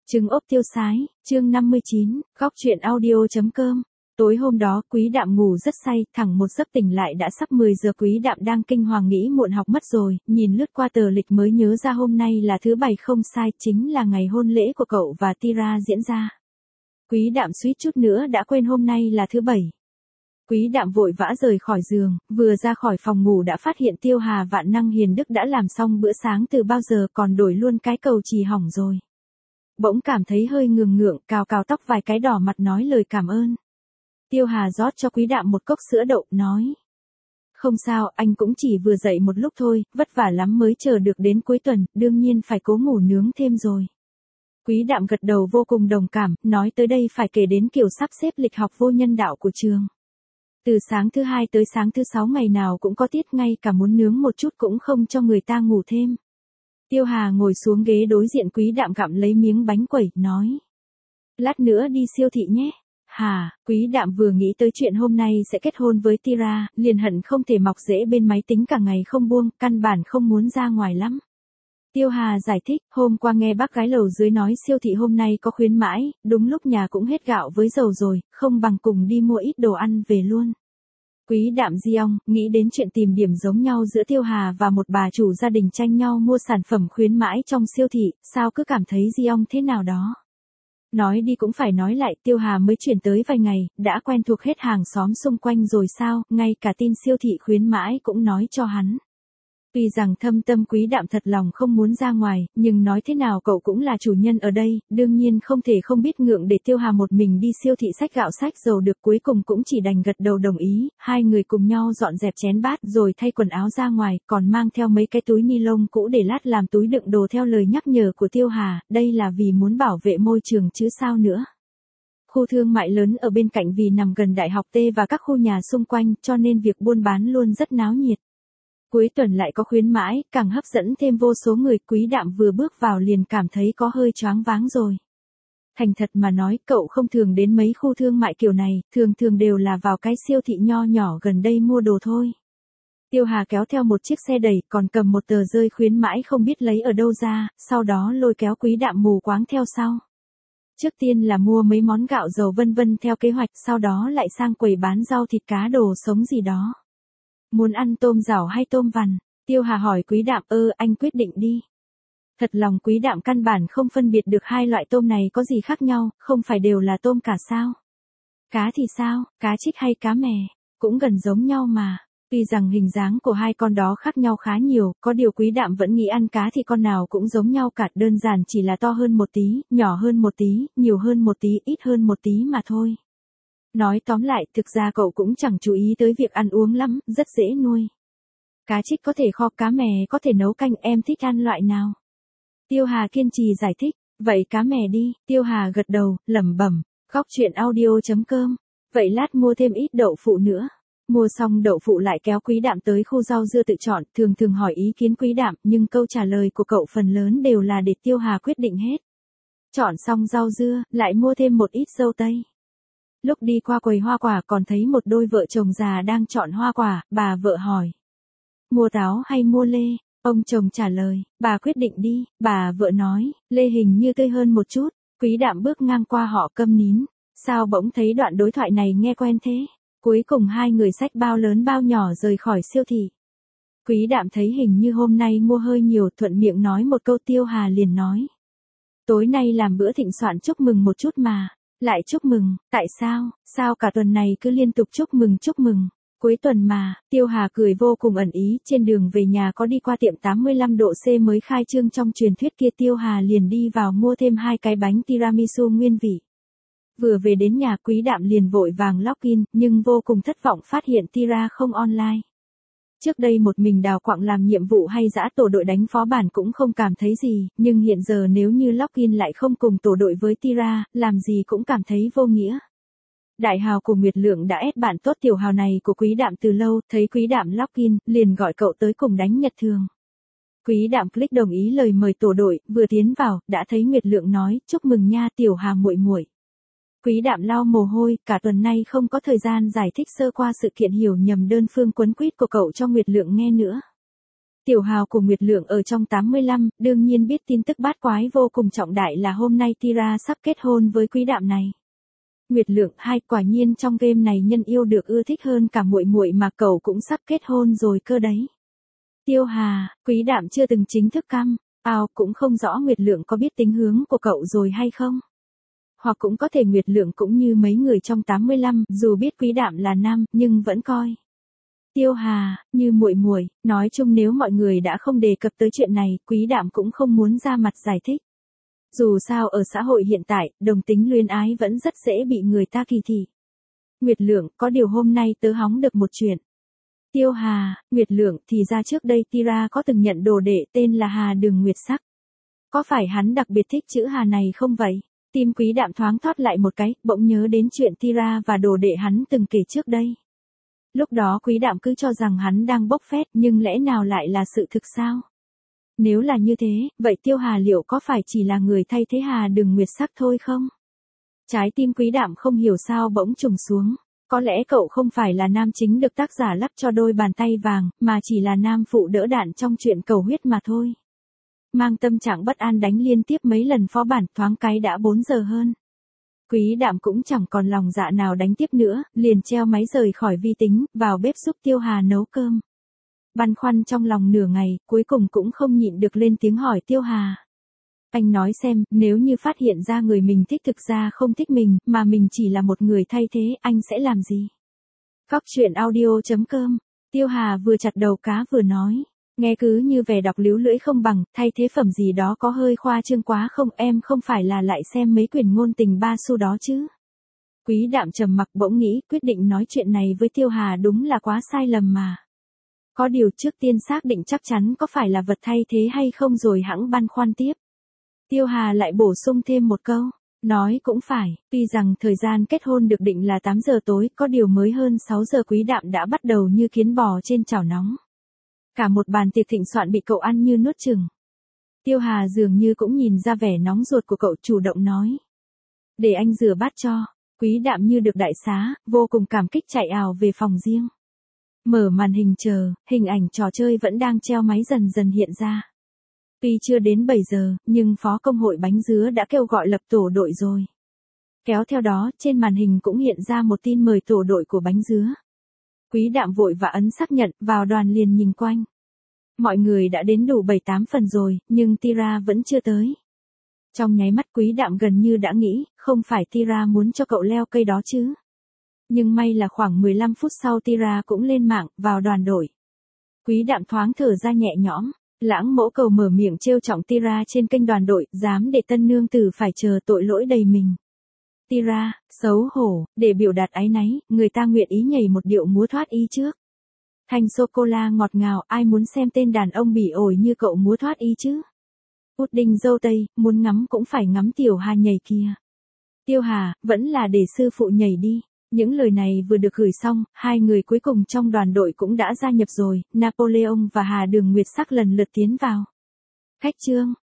Trứng ốp tiêu sái, chương 59, góc truyện audio.com. Tối hôm đó Quý Đạm ngủ rất say, thẳng một giấc tỉnh lại đã sắp 10 giờ. Quý Đạm đang kinh hoàng nghĩ muộn học mất rồi, nhìn lướt qua tờ lịch mới nhớ ra hôm nay là thứ Bảy không sai, chính là ngày hôn lễ của cậu và Tira diễn ra. Quý Đạm suýt chút nữa đã quên hôm nay là thứ Bảy. Quý Đạm vội vã rời khỏi giường, vừa ra khỏi phòng ngủ đã phát hiện Tiêu Hà vạn năng hiền đức đã làm xong bữa sáng từ bao giờ, còn đổi luôn cái cầu chì hỏng rồi. Bỗng cảm thấy hơi ngượng ngượng, cào cào tóc vài cái, đỏ mặt nói lời cảm ơn. Tiêu Hà rót cho Quý Đạm một cốc sữa đậu, nói: không sao, anh cũng chỉ vừa dậy một lúc thôi, vất vả lắm mới chờ được đến cuối tuần, đương nhiên phải cố ngủ nướng thêm rồi. Quý Đạm gật đầu vô cùng đồng cảm, nói tới đây phải kể đến kiểu sắp xếp lịch học vô nhân đạo của trường. Từ sáng thứ Hai tới sáng thứ Sáu ngày nào cũng có tiết, ngay cả muốn nướng một chút cũng không cho người ta ngủ thêm. Tiêu Hà ngồi xuống ghế đối diện Quý Đạm gặm lấy miếng bánh quẩy, nói: lát nữa đi siêu thị nhé. Hà, Quý Đạm vừa nghĩ tới chuyện hôm nay sẽ kết hôn với Tira, liền hận không thể mọc rễ bên máy tính cả ngày không buông, căn bản không muốn ra ngoài lắm. Tiêu Hà giải thích, hôm qua nghe bác gái lầu dưới nói siêu thị hôm nay có khuyến mãi, đúng lúc nhà cũng hết gạo với dầu rồi, không bằng cùng đi mua ít đồ ăn về luôn. Quý Đạm Giong, nghĩ đến chuyện tìm điểm giống nhau giữa Tiêu Hà và một bà chủ gia đình tranh nhau mua sản phẩm khuyến mãi trong siêu thị, sao cứ cảm thấy Giong thế nào đó. Nói đi cũng phải nói lại, Tiêu Hà mới chuyển tới vài ngày, đã quen thuộc hết hàng xóm xung quanh rồi sao, ngay cả tin siêu thị khuyến mãi cũng nói cho hắn. Tuy rằng thâm tâm Quý Đạm thật lòng không muốn ra ngoài, nhưng nói thế nào cậu cũng là chủ nhân ở đây, đương nhiên không thể không biết ngượng để Tiêu Hà một mình đi siêu thị xách gạo xách dầu được, cuối cùng cũng chỉ đành gật đầu đồng ý, hai người cùng nhau dọn dẹp chén bát rồi thay quần áo ra ngoài, còn mang theo mấy cái túi ni lông cũ để lát làm túi đựng đồ theo lời nhắc nhở của Tiêu Hà, đây là vì muốn bảo vệ môi trường chứ sao nữa. Khu thương mại lớn ở bên cạnh vì nằm gần Đại học T và các khu nhà xung quanh, cho nên việc buôn bán luôn rất náo nhiệt. Cuối tuần lại có khuyến mãi, càng hấp dẫn thêm vô số người. Quý Đạm vừa bước vào liền cảm thấy có hơi choáng váng rồi. Thành thật mà nói, cậu không thường đến mấy khu thương mại kiểu này, thường đều là vào cái siêu thị nho nhỏ gần đây mua đồ thôi. Tiêu Hà kéo theo một chiếc xe đẩy, còn cầm một tờ rơi khuyến mãi không biết lấy ở đâu ra, sau đó lôi kéo Quý Đạm mù quáng theo sau. Trước tiên là mua mấy món gạo dầu vân vân theo kế hoạch, sau đó lại sang quầy bán rau thịt cá đồ sống gì đó. Muốn ăn tôm rảo hay tôm vằn? Tiêu Hà hỏi Quý Đạm, anh quyết định đi. Thật lòng Quý Đạm căn bản không phân biệt được hai loại tôm này có gì khác nhau, không phải đều là tôm cả sao? Cá thì sao, cá trích hay cá mè? Cũng gần giống nhau mà. Tuy rằng hình dáng của hai con đó khác nhau khá nhiều, có điều Quý Đạm vẫn nghĩ ăn cá thì con nào cũng giống nhau cả, đơn giản chỉ là to hơn một tí, nhỏ hơn một tí, nhiều hơn một tí, ít hơn một tí mà thôi. Nói tóm lại, thực ra cậu cũng chẳng chú ý tới việc ăn uống lắm, rất dễ nuôi. Cá trích có thể kho, cá mè có thể nấu canh, em thích ăn loại nào? Tiêu Hà kiên trì giải thích, vậy cá mè đi. Tiêu Hà gật đầu, lẩm bẩm, góc truyện audio.com. Vậy lát mua thêm ít đậu phụ nữa. Mua xong đậu phụ lại kéo Quý Đạm tới khu rau dưa tự chọn, thường hỏi ý kiến Quý Đạm, nhưng câu trả lời của cậu phần lớn đều là để Tiêu Hà quyết định hết. Chọn xong rau dưa, lại mua thêm một ít dâu tây. Lúc đi qua quầy hoa quả còn thấy một đôi vợ chồng già đang chọn hoa quả, bà vợ hỏi: mua táo hay mua lê? Ông chồng trả lời: bà quyết định đi. Bà vợ nói: lê hình như tươi hơn một chút. Quý Đạm bước ngang qua họ câm nín. Sao bỗng thấy đoạn đối thoại này nghe quen thế? Cuối cùng hai người xách bao lớn bao nhỏ rời khỏi siêu thị. Quý Đạm thấy hình như hôm nay mua hơi nhiều, thuận miệng nói một câu. Tiêu Hà liền nói: tối nay làm bữa thịnh soạn chúc mừng một chút mà. Lại chúc mừng, tại sao, sao cả tuần này cứ liên tục chúc mừng, cuối tuần mà. Tiêu Hà cười vô cùng ẩn ý, trên đường về nhà có đi qua tiệm 85 độ C mới khai trương trong truyền thuyết kia, Tiêu Hà liền đi vào mua thêm 2 cái bánh tiramisu nguyên vị. Vừa về đến nhà Quý Đạm liền vội vàng login, nhưng vô cùng thất vọng phát hiện Tira không online. Trước đây một mình đào quặng làm nhiệm vụ hay dã tổ đội đánh phó bản cũng không cảm thấy gì, nhưng hiện giờ nếu như login lại không cùng tổ đội với Tira, làm gì cũng cảm thấy vô nghĩa. Đại hào của Nguyệt Lượng đã ép bạn tốt tiểu hào này của Quý Đạm từ lâu, thấy Quý Đạm login, liền gọi cậu tới cùng đánh nhật thường. Quý Đạm click đồng ý lời mời tổ đội, vừa tiến vào, đã thấy Nguyệt Lượng nói: chúc mừng nha tiểu Hà muội muội. Quý Đạm lau mồ hôi, cả tuần nay không có thời gian giải thích sơ qua sự kiện hiểu nhầm đơn phương quấn quýt của cậu cho Nguyệt Lượng nghe nữa. Tiểu Hào cùng Nguyệt Lượng ở trong 85, đương nhiên biết tin tức bát quái vô cùng trọng đại là hôm nay Tira sắp kết hôn với Quý Đạm này. Nguyệt Lượng, hai, quả nhiên trong game này nhân yêu được ưa thích hơn cả muội muội mà cậu cũng sắp kết hôn rồi cơ đấy. Tiêu Hà, Quý Đạm chưa từng chính thức căm, cũng không rõ Nguyệt Lượng có biết tính hướng của cậu rồi hay không. Hoặc cũng có thể Nguyệt Lượng cũng như mấy người trong 85, dù biết Quý Đạm là nam, nhưng vẫn coi Tiêu Hà như muội muội. Nói chung nếu mọi người đã không đề cập tới chuyện này, Quý Đạm cũng không muốn ra mặt giải thích. Dù sao ở xã hội hiện tại, đồng tính luyến ái vẫn rất dễ bị người ta kỳ thị. Nguyệt Lượng, có điều hôm nay tớ hóng được một chuyện. Tiêu Hà, Nguyệt Lượng, thì ra trước đây Tira có từng nhận đồ đệ tên là Hà Đường Nguyệt Sắc. Có phải hắn đặc biệt thích chữ Hà này không vậy? Tim Quý Đạm thoáng thoát lại một cái, bỗng nhớ đến chuyện Tira và đồ đệ hắn từng kể trước đây. Lúc đó Quý Đạm cứ cho rằng hắn đang bốc phét, nhưng lẽ nào lại là sự thực sao? Nếu là như thế, vậy Tiêu Hà liệu có phải chỉ là người thay thế Hà Đường Nguyệt Sắc thôi không? Trái tim Quý Đạm không hiểu sao bỗng trùng xuống. Có lẽ cậu không phải là nam chính được tác giả lắp cho đôi bàn tay vàng, mà chỉ là nam phụ đỡ đạn trong chuyện cầu huyết mà thôi. Mang tâm trạng bất an đánh liên tiếp mấy lần phó bản, thoáng cái đã 4 giờ hơn. Quý Đạm cũng chẳng còn lòng dạ nào đánh tiếp nữa, liền treo máy rời khỏi vi tính, vào bếp giúp Tiêu Hà nấu cơm. Băn khoăn trong lòng nửa ngày, cuối cùng cũng không nhịn được lên tiếng hỏi Tiêu Hà. Anh nói xem, nếu như phát hiện ra người mình thích thực ra không thích mình, mà mình chỉ là một người thay thế, anh sẽ làm gì? Góc truyện audio.com. Tiêu Hà vừa chặt đầu cá vừa nói. Nghe cứ như vẻ đọc líu lưỡi không bằng, thay thế phẩm gì đó có hơi khoa trương quá không, em không phải là lại xem mấy quyển ngôn tình ba xu đó chứ? Quý Đạm trầm mặc bỗng nghĩ, quyết định nói chuyện này với Tiêu Hà đúng là quá sai lầm mà. Có điều trước tiên xác định chắc chắn có phải là vật thay thế hay không rồi hẵng băn khoăn tiếp. Tiêu Hà lại bổ sung thêm một câu, nói cũng phải, tuy rằng thời gian kết hôn được định là 8 giờ tối, có điều mới hơn 6 giờ Quý Đạm đã bắt đầu như kiến bò trên chảo nóng. Cả một bàn tiệc thịnh soạn bị cậu ăn như nuốt chừng. Tiêu Hà dường như cũng nhìn ra vẻ nóng ruột của cậu, chủ động nói. Để anh rửa bát cho. Quý Đạm như được đại xá, vô cùng cảm kích chạy ào về phòng riêng. Mở màn hình chờ, hình ảnh trò chơi vẫn đang treo máy dần dần hiện ra. Tuy chưa đến 7 giờ, nhưng phó công hội bánh dứa đã kêu gọi lập tổ đội rồi. Kéo theo đó, trên màn hình cũng hiện ra một tin mời tổ đội của bánh dứa. Quý Đạm vội và ấn xác nhận, vào đoàn liền nhìn quanh. Mọi người đã đến đủ 7-8 phần rồi, nhưng Tira vẫn chưa tới. Trong nháy mắt Quý Đạm gần như đã nghĩ, không phải Tira muốn cho cậu leo cây đó chứ. Nhưng may là khoảng 15 phút sau Tira cũng lên mạng, vào đoàn đội. Quý Đạm thoáng thở ra nhẹ nhõm. Lãng Mỗ Cầu mở miệng trêu chọc Tira trên kênh đoàn đội, dám để tân nương tử phải chờ tội lỗi đầy mình. Tira, xấu hổ, để biểu đạt áy náy, người ta nguyện ý nhảy một điệu múa thoát y trước. Thanh sô-cô-la ngọt ngào, ai muốn xem tên đàn ông bỉ ổi như cậu múa thoát y chứ? Pudding dâu tây, muốn ngắm cũng phải ngắm Tiểu Hà nhảy kìa. Tiêu Hà, vẫn là để sư phụ nhảy đi. Những lời này vừa được gửi xong, hai người cuối cùng trong đoàn đội cũng đã gia nhập rồi, Napoleon và Hà Đường Nguyệt Sắc lần lượt tiến vào. Khách trương,